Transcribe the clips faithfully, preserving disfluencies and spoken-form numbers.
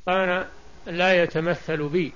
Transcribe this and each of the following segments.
أنا لا يتمثل بي،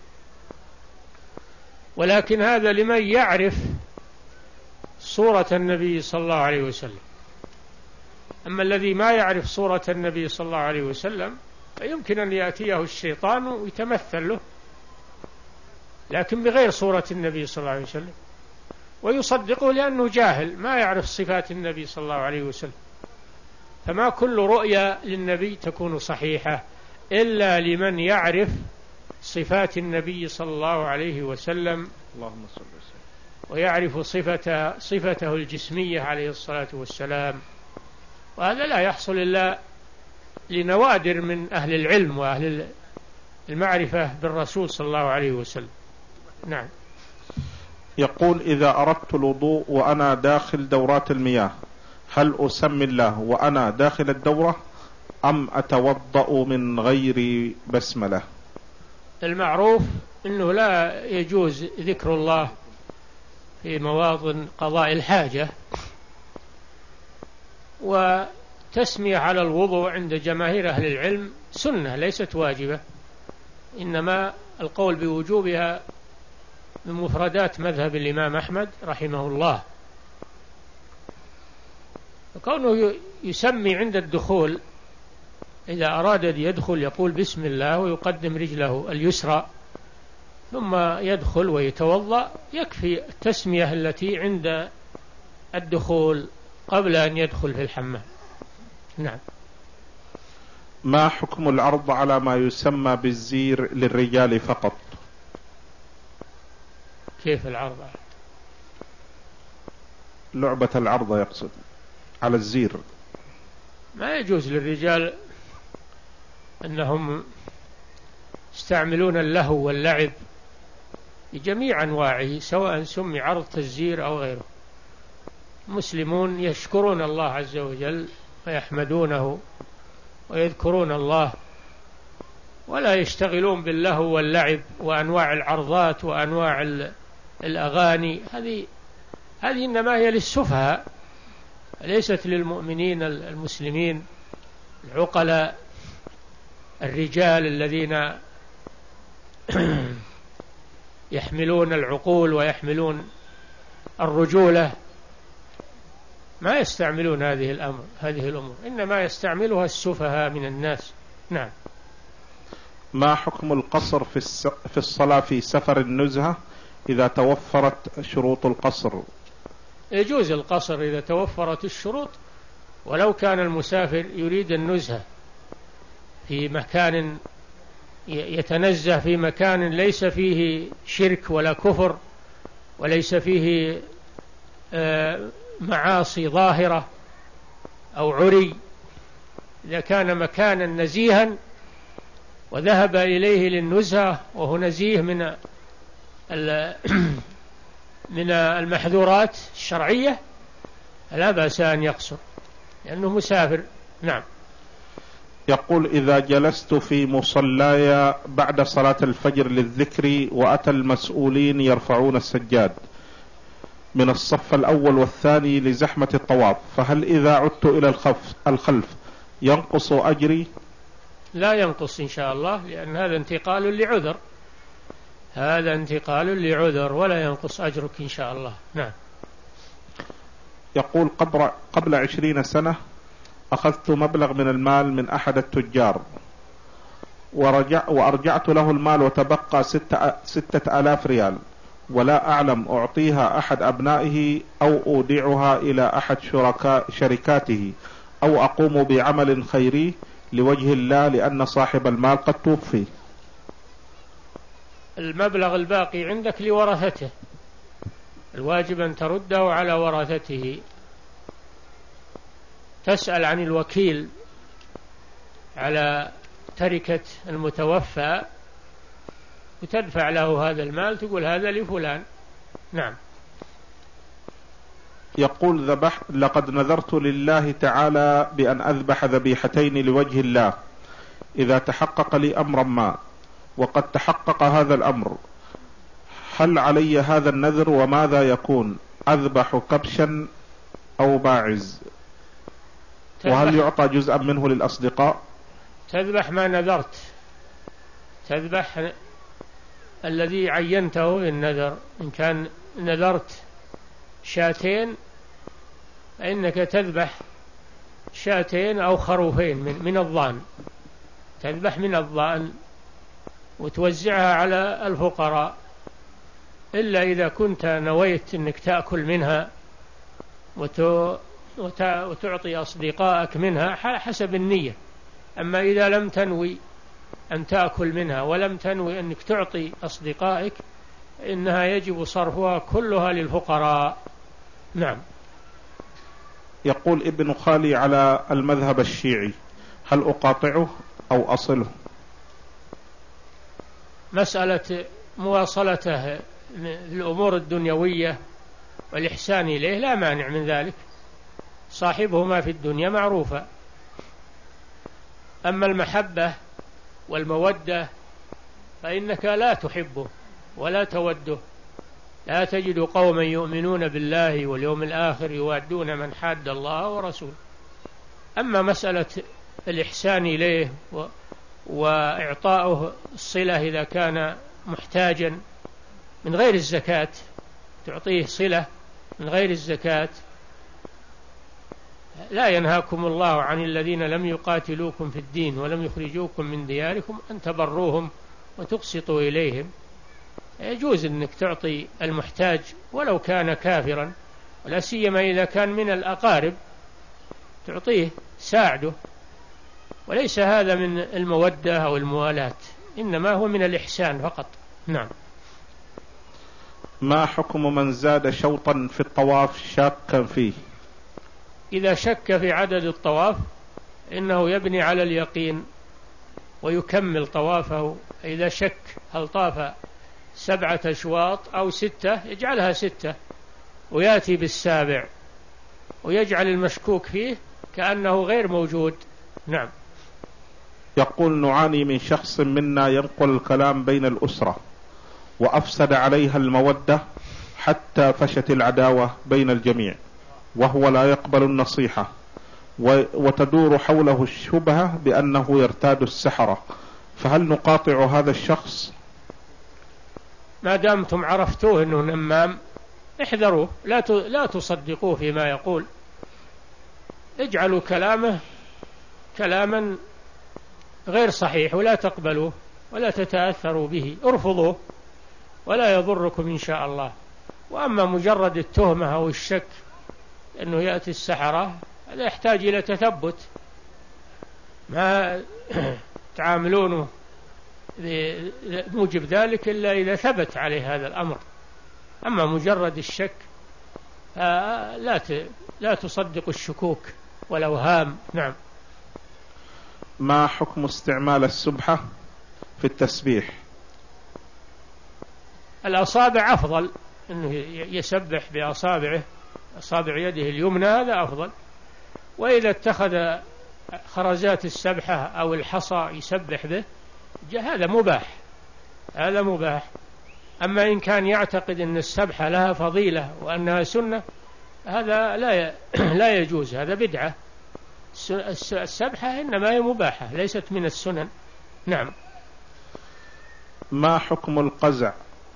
ولكن هذا لمن يعرف صورة النبي صلى الله عليه وسلم. أما الذي ما يعرف صورة النبي صلى الله عليه وسلم فيمكن أن يأتيه الشيطان ويتمثل له، لكن بغير صورة النبي صلى الله عليه وسلم، ويصدقه لأنه جاهل ما يعرف صفات النبي صلى الله عليه وسلم. فما كل رؤيا للنبي تكون صحيحة إلا لمن يعرف صفات النبي صلى الله عليه وسلم، اللهم صل وسلم، ويعرف صفته, صفته الجسمية عليه الصلاة والسلام. وهذا لا يحصل إلا لنوادر من أهل العلم وأهل المعرفة بالرسول صلى الله عليه وسلم. نعم. يقول: إذا أردت الوضوء وأنا داخل دورات المياه هل أسمي الله وأنا داخل الدورة أم أتوضأ من غير بسملة؟ المعروف أنه لا يجوز ذكر الله في مواطن قضاء الحاجة، وتسمية على الوضوء عند جماهير أهل العلم سنة ليست واجبة، إنما القول بوجوبها من مفردات مذهب الإمام أحمد رحمه الله. وكونه يسمي عند الدخول، إذا أراد أن يدخل يقول بسم الله ويقدم رجله اليسرى ثم يدخل ويتوضأ، يكفي التسمية التي عند الدخول قبل أن يدخل في الحمام. نعم. ما حكم العرض على ما يسمى بالزير للرجال فقط؟ كيف العرض؟ لعبة العرض يقصد على الزير. ما يجوز للرجال أنهم يستعملون اللهو واللعب بجميع أنواعه، سواء سمي عرض تزيير أو غيره. المسلمون يشكرون الله عز وجل ويحمدونه ويذكرون الله، ولا يشتغلون باللهو واللعب وأنواع العرضات وأنواع الأغاني. هذه هذه إنما هي للسفهاء، ليست للمؤمنين المسلمين العقلاء الرجال الذين يحملون العقول ويحملون الرجولة. ما يستعملون هذه الأمر هذه الأمور، إنما يستعملها السفهاء من الناس. نعم. ما حكم القصر في في الصلاة في سفر النزهة إذا توفرت شروط القصر؟ يجوز القصر إذا توفرت الشروط، ولو كان المسافر يريد النزهة في مكان يتنزه في مكان ليس فيه شرك ولا كفر وليس فيه معاصي ظاهرة أو عري. إذا كان مكانا نزيها وذهب إليه للنزهة وهو نزيه من من المحظورات الشرعية لا بأس أن يقصر لأنه مسافر. نعم. يقول: إذا جلست في مصلاي بعد صلاة الفجر للذكر وأتى المسؤولين يرفعون السجاد من الصف الأول والثاني لزحمة الطواف، فهل إذا عدت إلى الخلف ينقص أجري؟ لا ينقص إن شاء الله، لأن هذا انتقال لعذر، هذا انتقال لعذر ولا ينقص أجرك إن شاء الله. نعم. يقول: قبل قبل عشرين سنة أخذت مبلغ من المال من أحد التجار ورجع وأرجعت له المال وتبقى ستة, ستة آلاف ريال، ولا أعلم أعطيها أحد أبنائه أو أودعها إلى أحد شركاء شركاته أو أقوم بعمل خيري لوجه الله لأن صاحب المال قد توفي. المبلغ الباقي عندك لورثته، الواجب أن ترده على ورثته. تسأل عن الوكيل على تركة المتوفى وتدفع له هذا المال، تقول هذا لفلان. نعم. يقول: ذبح لقد نذرت لله تعالى بأن أذبح ذبيحتين لوجه الله إذا تحقق لي أمرا ما، وقد تحقق هذا الأمر، هل علي هذا النذر وماذا يكون؟ أذبح كبشا أو باعز؟ وهل يعطى جزءا منه للأصدقاء؟ تذبح ما نذرت تذبح الذي عينته بالنذر. إن كان نذرت شاتين فإنك تذبح شاتين أو خروفين من, من الضأن، تذبح من الضأن وتوزعها على الفقراء، إلا إذا كنت نويت أنك تأكل منها وتعطي أصدقائك منها حسب النية. أما إذا لم تنوي أن تأكل منها ولم تنوي أنك تعطي أصدقائك إنها يجب صرفها كلها للفقراء. نعم. يقول ابن خالي على المذهب الشيعي، هل أقاطعه أو أصله؟ مسألة مواصلته للأمور الدنيوية والإحسان إليه لا مانع من ذلك، صاحبهما في الدنيا معروفة. أما المحبة والمودة فإنك لا تحبه ولا توده. لا تجد قوما يؤمنون بالله واليوم الآخر يوادون من حاد الله ورسوله. أما مسألة الإحسان إليه وإعطاؤه الصلة إذا كان محتاجا من غير الزكاة، تعطيه صلة من غير الزكاة، لا ينهاكم الله عن الذين لم يقاتلوكم في الدين ولم يخرجوكم من دياركم أن تبروهم وتقسطوا إليهم. يجوز أنك تعطي المحتاج ولو كان كافرا، ولا سيما إذا كان من الأقارب، تعطيه ساعده، وليس هذا من المودة أو الموالاة، إنما هو من الإحسان فقط. نعم. ما حكم من زاد شوطا في الطواف شاكا فيه؟ إذا شك في عدد الطواف إنه يبني على اليقين ويكمل طوافه. إذا شك هل طاف سبعة أشواط أو ستة يجعلها ستة ويأتي بالسابع ويجعل المشكوك فيه كأنه غير موجود. نعم. يقول نعاني من شخص منا ينقل الكلام بين الأسرة وأفسد عليها المودة حتى فشت العداوة بين الجميع، وهو لا يقبل النصيحة وتدور حوله الشبهة بأنه يرتاد السحرة، فهل نقاطع هذا الشخص؟ ما دامتم عرفتوه أنه نمام احذروه، لا لا تصدقوه فيما يقول، اجعلوا كلامه كلاما غير صحيح ولا تقبلوه ولا تتأثروا به، ارفضوه ولا يضركم إن شاء الله. وأما مجرد التهمة أو الشك أنه يأتي السحرة هذا يحتاج إلى تثبت، ما تعاملونه موجب ذلك إلا إذا ثبت عليه هذا الأمر. أما مجرد الشك لا لا تصدق الشكوك والأوهام. نعم. ما حكم استعمال السبحة في التسبيح؟ الأصابع أفضل، أنه يسبح بأصابعه، أصابع يده اليمنى هذا أفضل. وإذا اتخذ خرزات السبحة أو الحصى يسبح به هذا مباح، هذا مباح. أما إن كان يعتقد أن السبحة لها فضيلة وأنها سنة هذا لا لا يجوز، هذا بدعة. السبحة إنما هي مباحة ليست من السنن. نعم. ما حكم القزع؟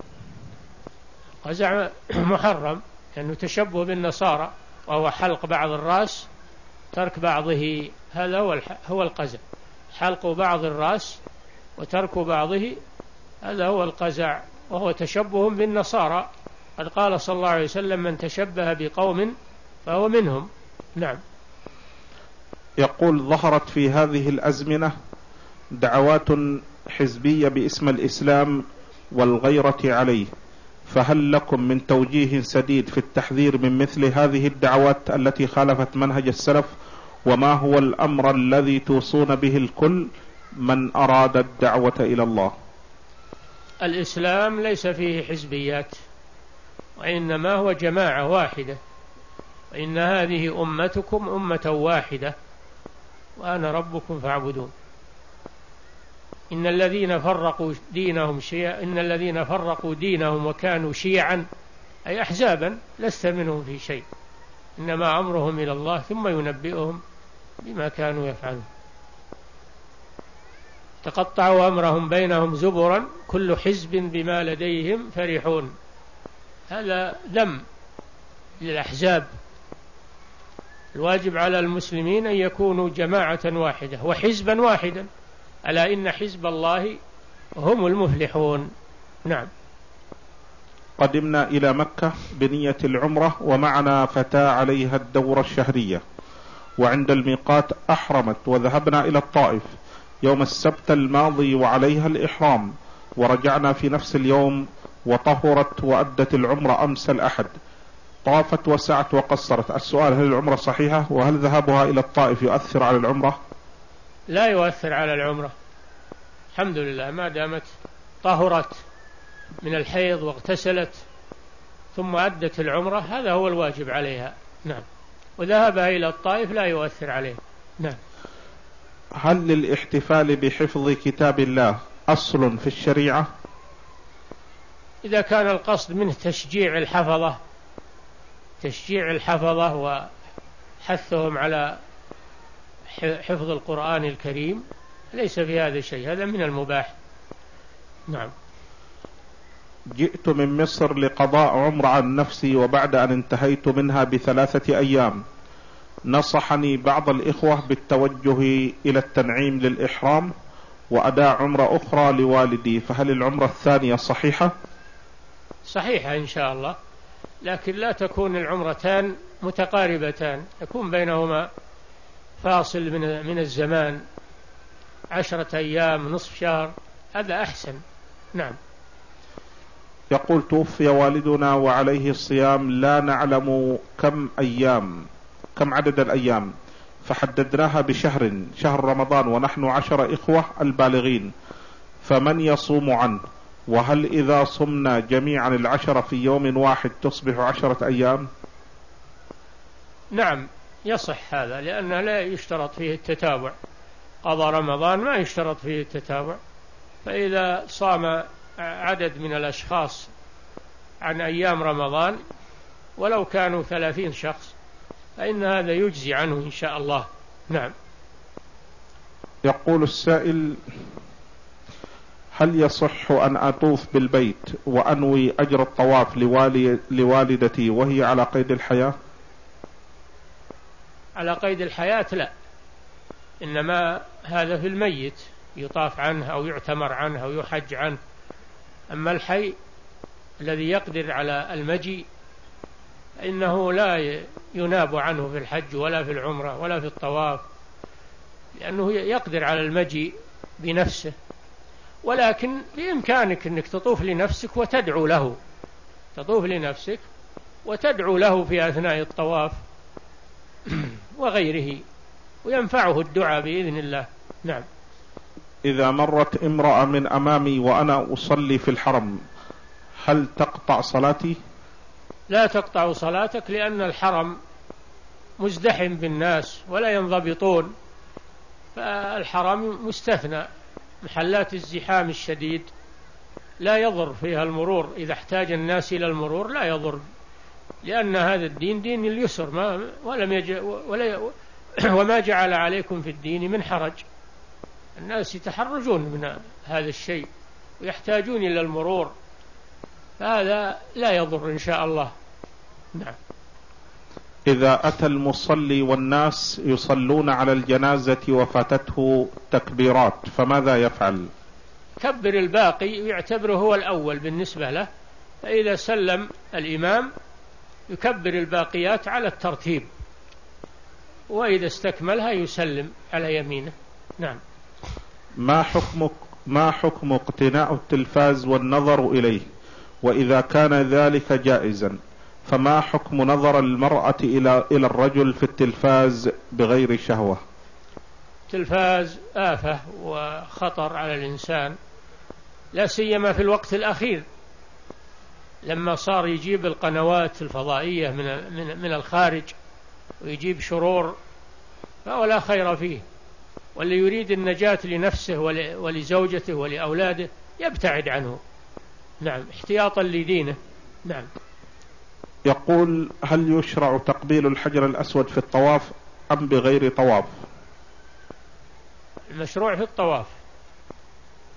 قزع محرم لأنه تشبه بالنصارى، وهو حلق بعض الرأس ترك بعضه، هذا هو هو القزع، حلق بعض الرأس وترك بعضه، هذا هو القزع، وهو تشبه بالنصارى. قد قال صلى الله عليه وسلم من تشبه بقوم فهو منهم. نعم. يقول ظهرت في هذه الأزمنة دعوات حزبية باسم الإسلام والغيرة عليه، فهل لكم من توجيه سديد في التحذير من مثل هذه الدعوات التي خالفت منهج السلف؟ وما هو الأمر الذي توصون به الكل من أراد الدعوة إلى الله؟ الإسلام ليس فيه حزبيات، وإنما هو جماعة واحدة، وإن هذه أمتكم أمة واحدة وأنا ربكم فاعبدون. إن الذين فرقوا دينهم شيعا إن الذين فرقوا دينهم وكانوا شيعا أي أحزابا لست منهم في شيء، إنما أمرهم إلى الله ثم ينبئهم بما كانوا يفعلون. تقطعوا أمرهم بينهم زبرا كل حزب بما لديهم فرحون. هذا ذم للأحزاب. الواجب على المسلمين أن يكونوا جماعة واحدة وحزبا واحدا، ألا إن حزب الله هم المفلحون. نعم. قدمنا إلى مكة بنية العمرة ومعنا فتاة عليها الدورة الشهرية، وعند الميقات أحرمت، وذهبنا إلى الطائف يوم السبت الماضي وعليها الإحرام، ورجعنا في نفس اليوم وطهرت وأدت العمرة أمس الأحد، طافت وسعت وقصرت. السؤال: هل العمرة صحيحة؟ وهل ذهابها إلى الطائف يؤثر على العمرة؟ لا يؤثر على العمرة، الحمد لله، ما دامت طهرت من الحيض واغتسلت ثم أدت العمرة، هذا هو الواجب عليها. نعم. وذهابها إلى الطائف لا يؤثر عليه. نعم. هل للاحتفال بحفظ كتاب الله أصل في الشريعة؟ إذا كان القصد منه تشجيع الحفظة تشجيع الحفظة وحثهم على حفظ القرآن الكريم، ليس في هذا شيء، هذا من المباح. نعم. جئت من مصر لقضاء عمرة عن نفسي، وبعد أن انتهيت منها بثلاثة أيام نصحني بعض الإخوة بالتوجه إلى التنعيم للإحرام وأداء عمرة أخرى لوالدي، فهل العمرة الثانية صحيحة؟ صحيحة إن شاء الله، لكن لا تكون العمرتان متقاربتان، يكون بينهما فاصل من من الزمان، عشرة أيام، نصف شهر، هذا أحسن. نعم. يقول: توفي والدنا وعليه الصيام، لا نعلم كم أيام كم عدد الأيام، فحددناها بشهر، شهر رمضان، ونحن عشر إخوة البالغين، فمن يصوم عنه؟ وهل إذا صمنا جميعا العشرة في يوم واحد تصبح عشرة أيام؟ نعم يصح هذا، لأنه لا يشترط فيه التتابع. قضى رمضان ما يشترط فيه التتابع، فإذا صام عدد من الأشخاص عن أيام رمضان ولو كانوا ثلاثين شخص فإن هذا يجزي عنه إن شاء الله. نعم. يقول السائل: هل يصح أن أطوف بالبيت وأنوي أجر الطواف لوالي لوالدتي وهي على قيد الحياة؟ على قيد الحياة لا، إنما هذا في الميت يطاف عنه أو يعتمر عنه أو يحج عنه. أما الحي الذي يقدر على المجيء إنه لا يناب عنه في الحج ولا في العمرة ولا في الطواف، لأنه يقدر على المجيء بنفسه، ولكن بإمكانك أنك تطوف لنفسك وتدعو له تطوف لنفسك وتدعو له في أثناء الطواف وغيره، وينفعه الدعاء بإذن الله. نعم. إذا مرت امرأة من أمامي وأنا أصلي في الحرم هل تقطع صلاتي؟ لا تقطع صلاتك، لأن الحرم مزدحم بالناس ولا ينضبطون، فالحرم مستثنى، محلات الزحام الشديد لا يضر فيها المرور، إذا احتاج الناس إلى المرور لا يضر، لأن هذا الدين دين اليسر، ما ولم يج ولا وما جعل عليكم في الدين من حرج. الناس يتحرجون من هذا الشيء ويحتاجون إلى المرور، فهذا لا يضر إن شاء الله. نعم. إذا أتى المصلي والناس يصلون على الجنازة وفاتته تكبيرات فماذا يفعل؟ كبر الباقي ويعتبره هو الأول بالنسبة له، فإذا سلم الإمام يكبر الباقيات على الترتيب، وإذا استكملها يسلم على يمينه. نعم. ما حكمك ما حكم اقتناء التلفاز والنظر إليه؟ وإذا كان ذلك جائزا فما حكم نظر المرأة إلى إلى الرجل في التلفاز بغير شهوة؟ التلفاز آفة وخطر على الإنسان، لا سيما في الوقت الأخير لما صار يجيب القنوات الفضائية من من الخارج ويجيب شرور، فهو لا خير فيه، واللي يريد النجاة لنفسه ولزوجته ولأولاده يبتعد عنه. نعم، احتياطا لدينه. نعم. يقول: هل يشرع تقبيل الحجر الأسود في الطواف أم بغير طواف؟ المشروع في الطواف،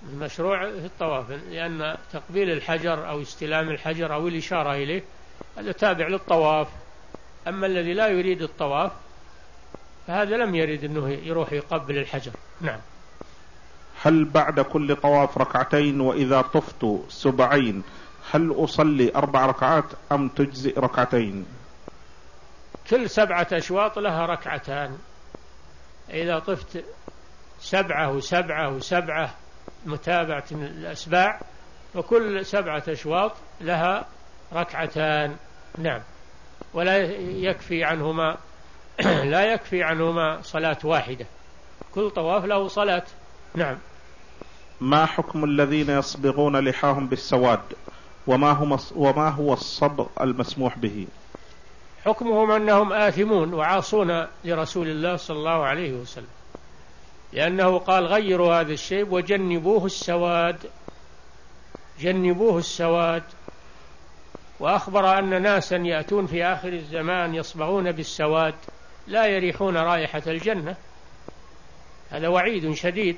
المشروع في الطواف، لأن تقبيل الحجر أو استلام الحجر أو الإشارة إليه هذا تابع للطواف. أما الذي لا يريد الطواف فهذا لم يريد أنه يروح يقبل الحجر. نعم. هل بعد كل طواف ركعتين، وإذا طفت سبعين هل أصلي أربع ركعات أم تجزئ ركعتين؟ كل سبعة أشواط لها ركعتان. إذا طفت سبعة وسبعة وسبعة متابعة الأسباع، وكل سبعة أشواط لها ركعتان. نعم. ولا يكفي عنهما لا يكفي عنهما صلاة واحدة، كل طواف له صلاة. نعم. ما حكم الذين يصبغون لحاهم بالسواد، وما هو وما هو الصبغ المسموح به؟ حكمهم أنهم آثمون وعاصون لرسول الله صلى الله عليه وسلم، لأنه قال غيروا هذا الشيب وجنبوه السواد، جنبوه السواد. وأخبر أن ناسا يأتون في آخر الزمان يصبغون بالسواد لا يريحون رائحة الجنة، هذا وعيد شديد.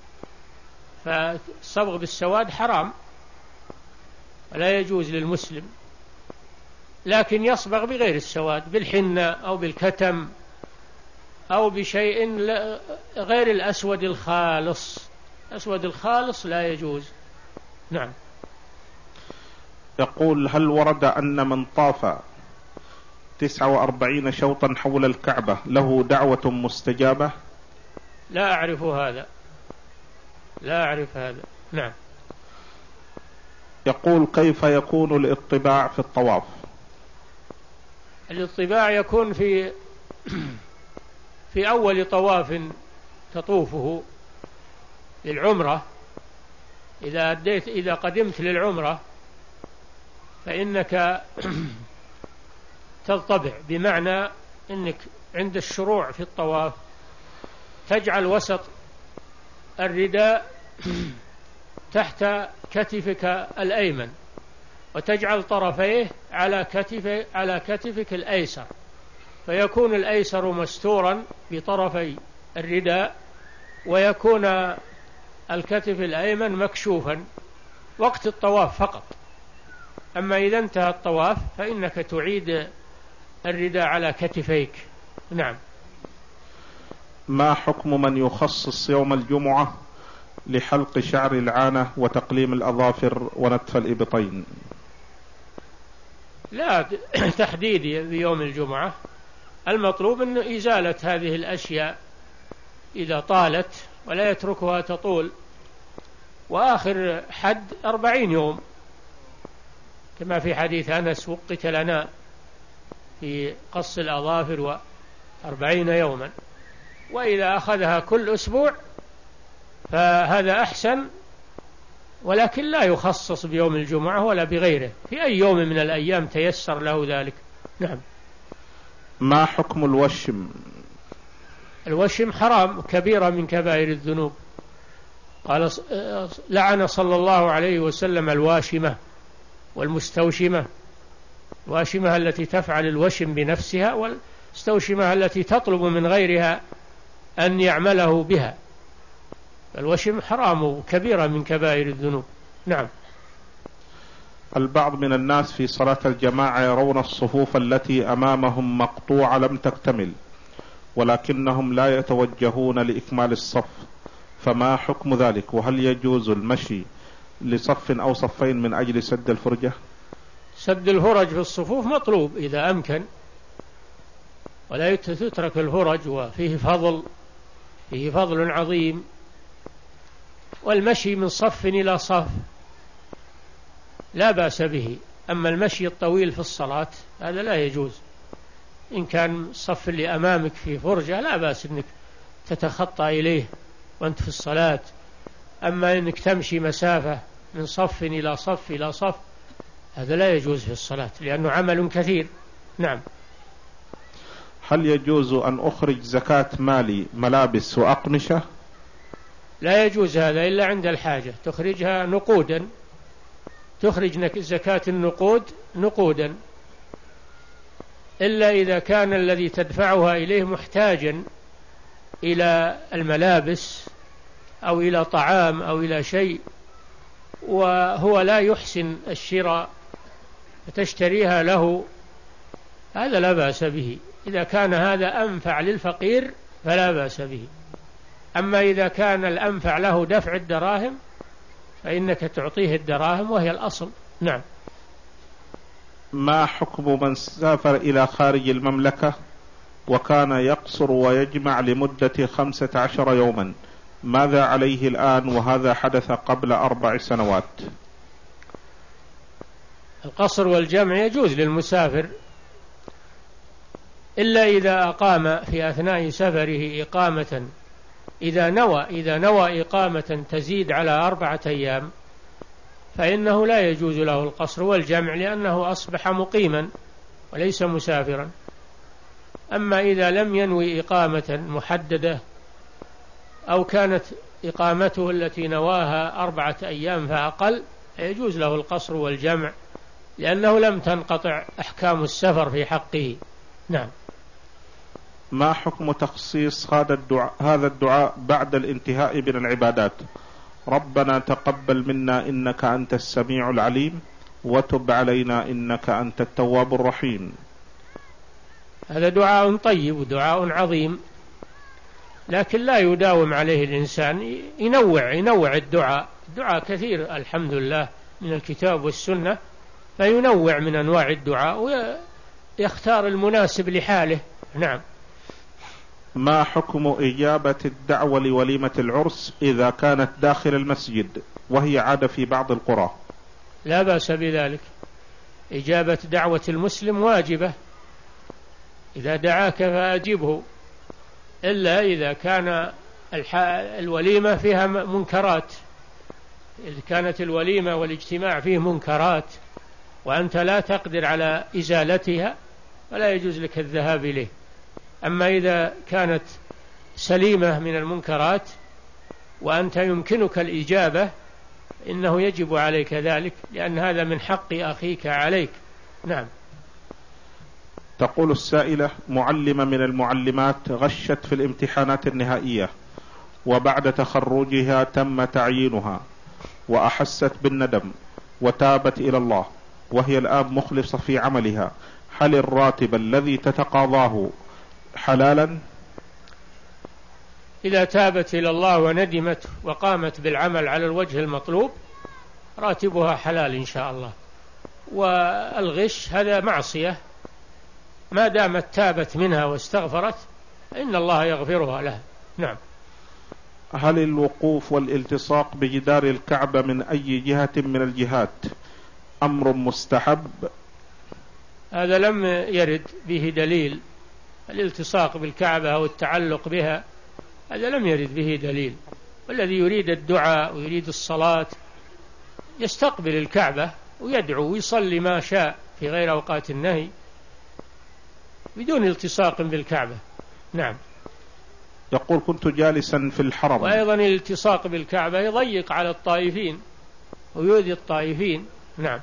فالصبغ بالسواد حرام ولا يجوز للمسلم، لكن يصبغ بغير السواد، بالحنة أو بالكتم أو بشيء غير الأسود الخالص. الأسود الخالص لا يجوز. نعم. يقول هل ورد أن من طاف تسعة وأربعين شوطا حول الكعبة له دعوة مستجابة؟ لا أعرف هذا، لا أعرف هذا. نعم. يقول كيف يكون الاطباع في الطواف؟ الاطباع يكون في في أول طواف تطوفه للعمرة. إذا أديت إذا قدمت للعمرة فإنك تطبع، بمعنى أنك عند الشروع في الطواف تجعل وسط الرداء تحت كتفك الأيمن، وتجعل طرفيه على كتف على كتفك الأيسر، فيكون الأيسر مستورا بطرفي الرداء، ويكون الكتف الأيمن مكشوفا وقت الطواف فقط. أما إذا انتهى الطواف فإنك تعيد الرداء على كتفيك. نعم. ما حكم من يخصص يوم الجمعة لحلق شعر العانة وتقليم الأظافر ونتف الإبطين؟ لا تحديد بيوم الجمعة، المطلوب أن إزالة هذه الأشياء إذا طالت، ولا يتركها تطول. وآخر حد أربعين يوم كما في حديث أنس وقت لنا في قص الأظافر وأربعين يوما. وإذا أخذها كل أسبوع فهذا أحسن، ولكن لا يخصص بيوم الجمعة ولا بغيره، في أي يوم من الأيام تيسر له ذلك. نعم. ما حكم الوشم؟ الوشم حرام، كبيرة من كبائر الذنوب. قال لعن صلى الله عليه وسلم الواشمة والمستوشمة، الواشمة التي تفعل الوشم بنفسها، والمستوشمة التي تطلب من غيرها أن يعمله بها. الوشم حرام وكبيرة من كبائر الذنوب. نعم. البعض من الناس في صلاة الجماعة يرون الصفوف التي أمامهم مقطوعة لم تكتمل، ولكنهم لا يتوجهون لإكمال الصف، فما حكم ذلك؟ وهل يجوز المشي لصف أو صفين من أجل سد الفرجة؟ سد الفرج في الصفوف مطلوب إذا أمكن، ولا تترك الفرج، وفيه فضل فيه فضل عظيم. والمشي من صف إلى صف لا بأس به، أما المشي الطويل في الصلاة هذا لا يجوز. إن كان الصف اللي أمامك في فرجة لا بأس أنك تتخطى إليه وأنت في الصلاة، أما أنك تمشي مسافة من صف إلى صف إلى صف هذا لا يجوز في الصلاة، لأنه عمل كثير. نعم. هل يجوز أن أخرج زكاة مالي ملابس وأقمشة؟ لا يجوز هذا إلا عند الحاجة، تخرجها نقودا، تخرج زكاة النقود نقودا، إلا إذا كان الذي تدفعها إليه محتاجا إلى الملابس أو إلى طعام أو إلى شيء وهو لا يحسن الشراء فتشتريها له، هذا لا بأس به. إذا كان هذا أنفع للفقير فلا بأس به. أما إذا كان الأنفع له دفع الدراهم فإنك تعطيه الدراهم وهي الأصل. نعم. ما حكم من سافر إلى خارج المملكة وكان يقصر ويجمع لمدة خمسة عشر يوما، ماذا عليه الآن وهذا حدث قبل أربع سنوات؟ القصر والجمع يجوز للمسافر إلا إذا أقام في أثناء سفره إقامة، إذا نوى إذا نوى إقامة تزيد على أربعة أيام فإنه لا يجوز له القصر والجمع لأنه أصبح مقيما وليس مسافرا. أما إذا لم ينوي إقامة محددة أو كانت إقامته التي نواها أربعة أيام فأقل يجوز له القصر والجمع لأنه لم تنقطع أحكام السفر في حقه. نعم. ما حكم تخصيص هذا الدعاء هذا الدعاء بعد الانتهاء من العبادات؟ ربنا تقبل منا إنك أنت السميع العليم وتب علينا إنك أنت التواب الرحيم. هذا دعاء طيب ودعاء عظيم، لكن لا يداوم عليه الإنسان، ينوع ينوع الدعاء. الدعاء كثير الحمد لله من الكتاب والسنة، فينوع من أنواع الدعاء ويختار المناسب لحاله. نعم. ما حكم إجابة الدعوة لوليمة العرس إذا كانت داخل المسجد وهي عادة في بعض القرى؟ لا بأس بذلك، إجابة دعوة المسلم واجبة، إذا دعاك فأجبه، إلا إذا كان الوليمة فيها منكرات، إذا كانت الوليمة والاجتماع فيه منكرات وأنت لا تقدر على إزالتها فلا يجوز لك الذهاب إليه. أما إذا كانت سليمة من المنكرات وأنت يمكنك الإجابة إنه يجب عليك ذلك، لأن هذا من حق أخيك عليك. نعم. تقول السائلة: معلمة من المعلمات غشت في الامتحانات النهائية وبعد تخرجها تم تعيينها وأحست بالندم وتابت إلى الله وهي الآن مخلصة في عملها، هل الراتب الذي تتقاضاه حلالا؟ إذا تابت إلى الله وندمت وقامت بالعمل على الوجه المطلوب راتبها حلال إن شاء الله. والغش هذا معصية، ما دامت تابت منها واستغفرت إن الله يغفرها لها. نعم. هل الوقوف والالتصاق بجدار الكعبة من أي جهة من الجهات أمر مستحب؟ هذا لم يرد به دليل، الالتصاق بالكعبة أو التعلق بها هذا لم يرد به دليل. والذي يريد الدعاء ويريد الصلاة يستقبل الكعبة ويدعو ويصلي ما شاء في غير أوقات النهي بدون التصاق بالكعبة. نعم. يقول: كنت جالسا في الحرم. وأيضا الالتصاق بالكعبة يضيق على الطائفين ويؤذي الطائفين. نعم.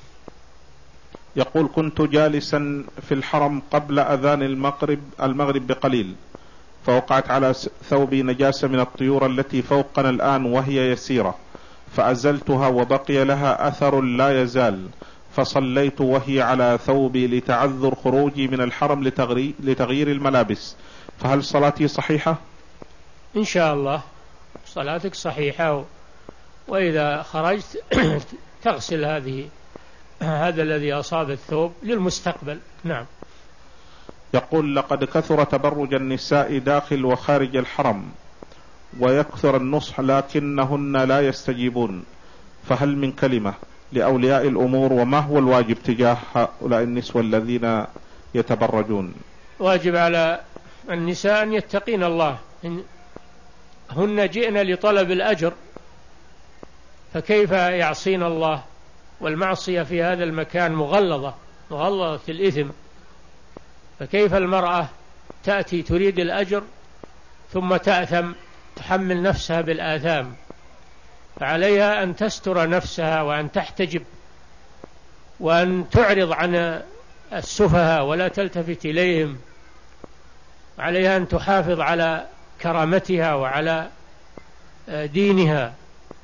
يقول: كنت جالسا في الحرم قبل أذان المغرب المغرب بقليل، فوقعت على ثوبي نجاسة من الطيور التي فوقنا الآن وهي يسيرة، فأزلتها وبقي لها أثر لا يزال، فصليت وهي على ثوبي لتعذر خروجي من الحرم لتغيير الملابس، فهل صلاتي صحيحة؟ إن شاء الله صلاتك صحيحة، وإذا خرجت تغسل هذه هذا الذي أصاب الثوب للمستقبل. نعم. يقول: لقد كثر تبرج النساء داخل وخارج الحرم ويكثر النصح لكنهن لا يستجيبون، فهل من كلمة لأولياء الأمور وما هو الواجب تجاه هؤلاء النسوة الذين يتبرجون؟ واجب على النساء أن يتقين الله، هن جئن لطلب الأجر فكيف يعصين الله؟ والمعصية في هذا المكان مغلظة مغلظة الإثم، فكيف المرأة تأتي تريد الأجر ثم تأثم تحمل نفسها بالآثام؟ فعليها أن تستر نفسها وأن تحتجب وأن تعرض عن السفهاء ولا تلتفت إليهم، عليها أن تحافظ على كرامتها وعلى دينها.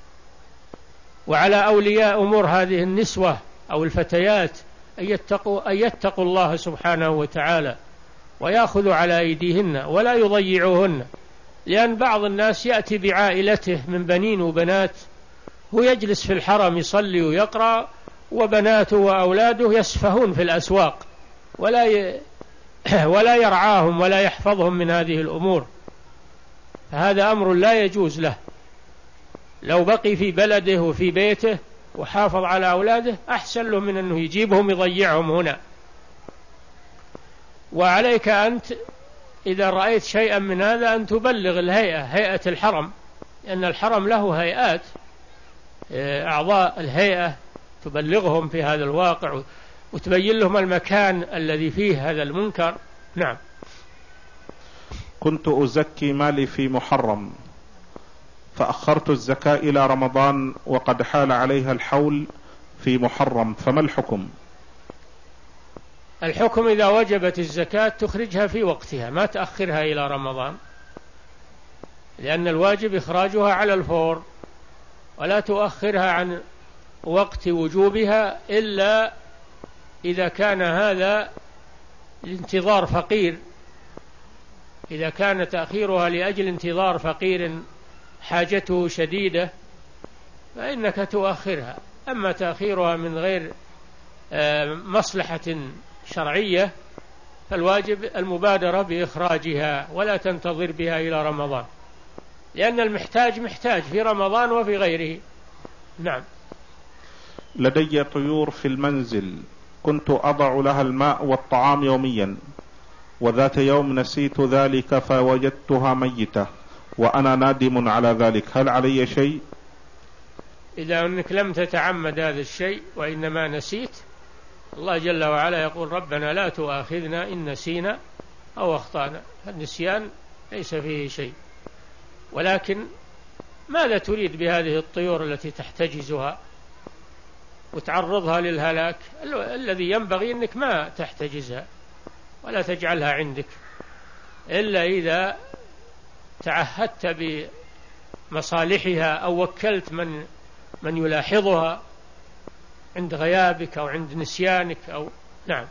وعلى أولياء أمور هذه النسوة أو الفتيات أن يتقوا, أن يتقوا الله سبحانه وتعالى ويأخذوا على أيديهن ولا يضيعوهن، لأن بعض الناس يأتي بعائلته من بنين وبنات، هو يجلس في الحرم يصلي ويقرأ، وبناته وأولاده يسفهون في الأسواق ولا ي... ولا يرعاهم ولا يحفظهم من هذه الأمور، فهذا أمر لا يجوز له. لو بقي في بلده وفي بيته وحافظ على أولاده أحسن له من أنه يجيبهم يضيعهم هنا. وعليك أنت إذا رأيت شيئا من هذا أن تبلغ الهيئة، هيئة الحرم، لأن الحرم له هيئات، أعضاء الهيئة تبلغهم في هذا الواقع وتبين لهم المكان الذي فيه هذا المنكر. نعم. كنت أزكي مالي في محرم فأخرت الزكاة إلى رمضان وقد حال عليها الحول في محرم، فما الحكم؟ الحكم إذا وجبت الزكاة تخرجها في وقتها، ما تأخرها إلى رمضان، لأن الواجب إخراجها على الفور، ولا تؤخرها عن وقت وجوبها إلا إذا كان هذا لانتظار فقير، إذا كان تأخيرها لأجل انتظار فقير حاجته شديدة فإنك تؤخرها. أما تأخيرها من غير مصلحة شرعية فالواجب المبادرة بإخراجها ولا تنتظر بها إلى رمضان، لأن المحتاج محتاج في رمضان وفي غيره. نعم. لدي طيور في المنزل كنت أضع لها الماء والطعام يوميا، وذات يوم نسيت ذلك فوجدتها ميتة وأنا نادم على ذلك، هل علي شيء؟ إذا أنك لم تتعمد هذا الشيء وإنما نسيت، الله جل وعلا يقول ربنا لا تؤاخذنا إن نسينا أو أخطأنا، النسيان ليس فيه شيء. ولكن ماذا تريد بهذه الطيور التي تحتجزها وتعرضها للهلاك؟ الذي ينبغي أنك ما تحتجزها ولا تجعلها عندك إلا إذا تعهدت بمصالحها أو وكلت من من يلاحظها عند غيابك أو عند نسيانك أو. نعم.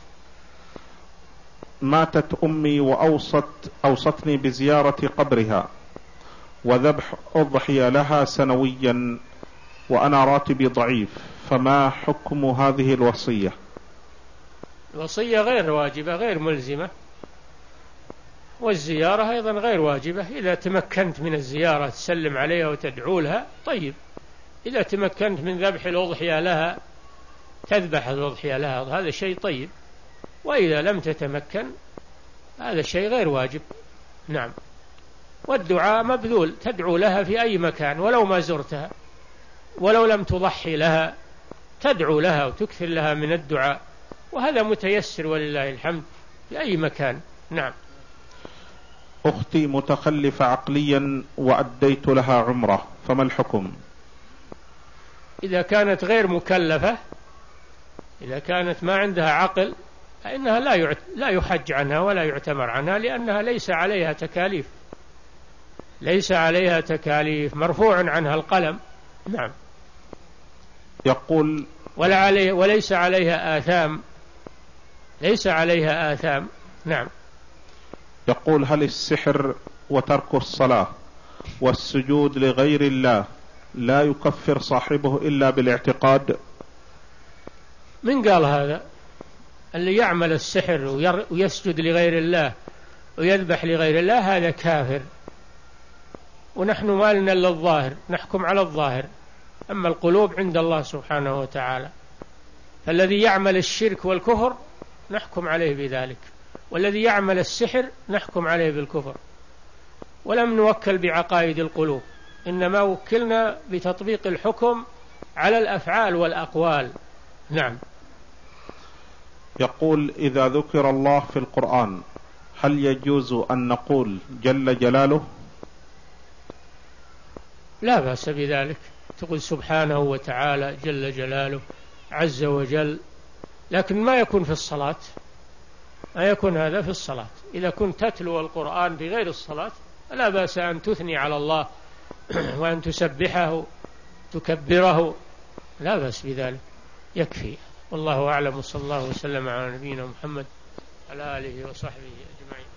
ماتت أمي وأوصت أوصتني بزيارة قبرها وذبح أضحية لها سنويا وأنا راتبي ضعيف، فما حكم هذه الوصية؟ الوصية غير واجبة غير ملزمة، والزيارة أيضا غير واجبة. إذا تمكنت من الزيارة تسلم عليها وتدعو لها طيب، إذا تمكنت من ذبح الأضحية لها تذبح الأضحية لها، هذا شيء طيب. وإذا لم تتمكن هذا الشيء غير واجب. نعم. والدعاء مبذول، تدعو لها في أي مكان ولو ما زرتها، ولو لم تضحي لها تدعو لها وتكثر لها من الدعاء، وهذا متيسر ولله الحمد في أي مكان. نعم. أختي متخلفة عقليا وأديت لها عمرة، فما الحكم؟ إذا كانت غير مكلفة، إذا كانت ما عندها عقل فإنها لا لا يحج عنها ولا يعتمر عنها، لأنها ليس عليها تكاليف، ليس عليها تكاليف، مرفوع عنها القلم. نعم. يقول ولا عليه وليس عليها آثام، ليس عليها آثام. نعم. يقول هل السحر وترك الصلاة والسجود لغير الله لا يكفر صاحبه إلا بالاعتقاد؟ من قال هذا؟ اللي يعمل السحر ويسجد لغير الله ويذبح لغير الله هذا كافر، ونحن ما لنا إلا الظاهر، نحكم على الظاهر، أما القلوب عند الله سبحانه وتعالى. فالذي يعمل الشرك والكفر نحكم عليه بذلك، والذي يعمل السحر نحكم عليه بالكفر، ولم نوكل بعقائد القلوب، إنما وكلنا بتطبيق الحكم على الأفعال والأقوال. نعم. يقول إذا ذكر الله في القرآن هل يجوز أن نقول جل جلاله؟ لا بأس بذلك، تقول سبحانه وتعالى جل جلاله عز وجل، لكن ما يكون في الصلاة، ما يكون هذا في الصلاة. إذا كنت تتلو القرآن بغير الصلاة لا بأس أن تثني على الله وأن تسبحه تكبره لا بأس بذلك، يكفي. والله أعلم، وصلى الله وسلم على نبينا محمد على آله وصحبه أجمعين.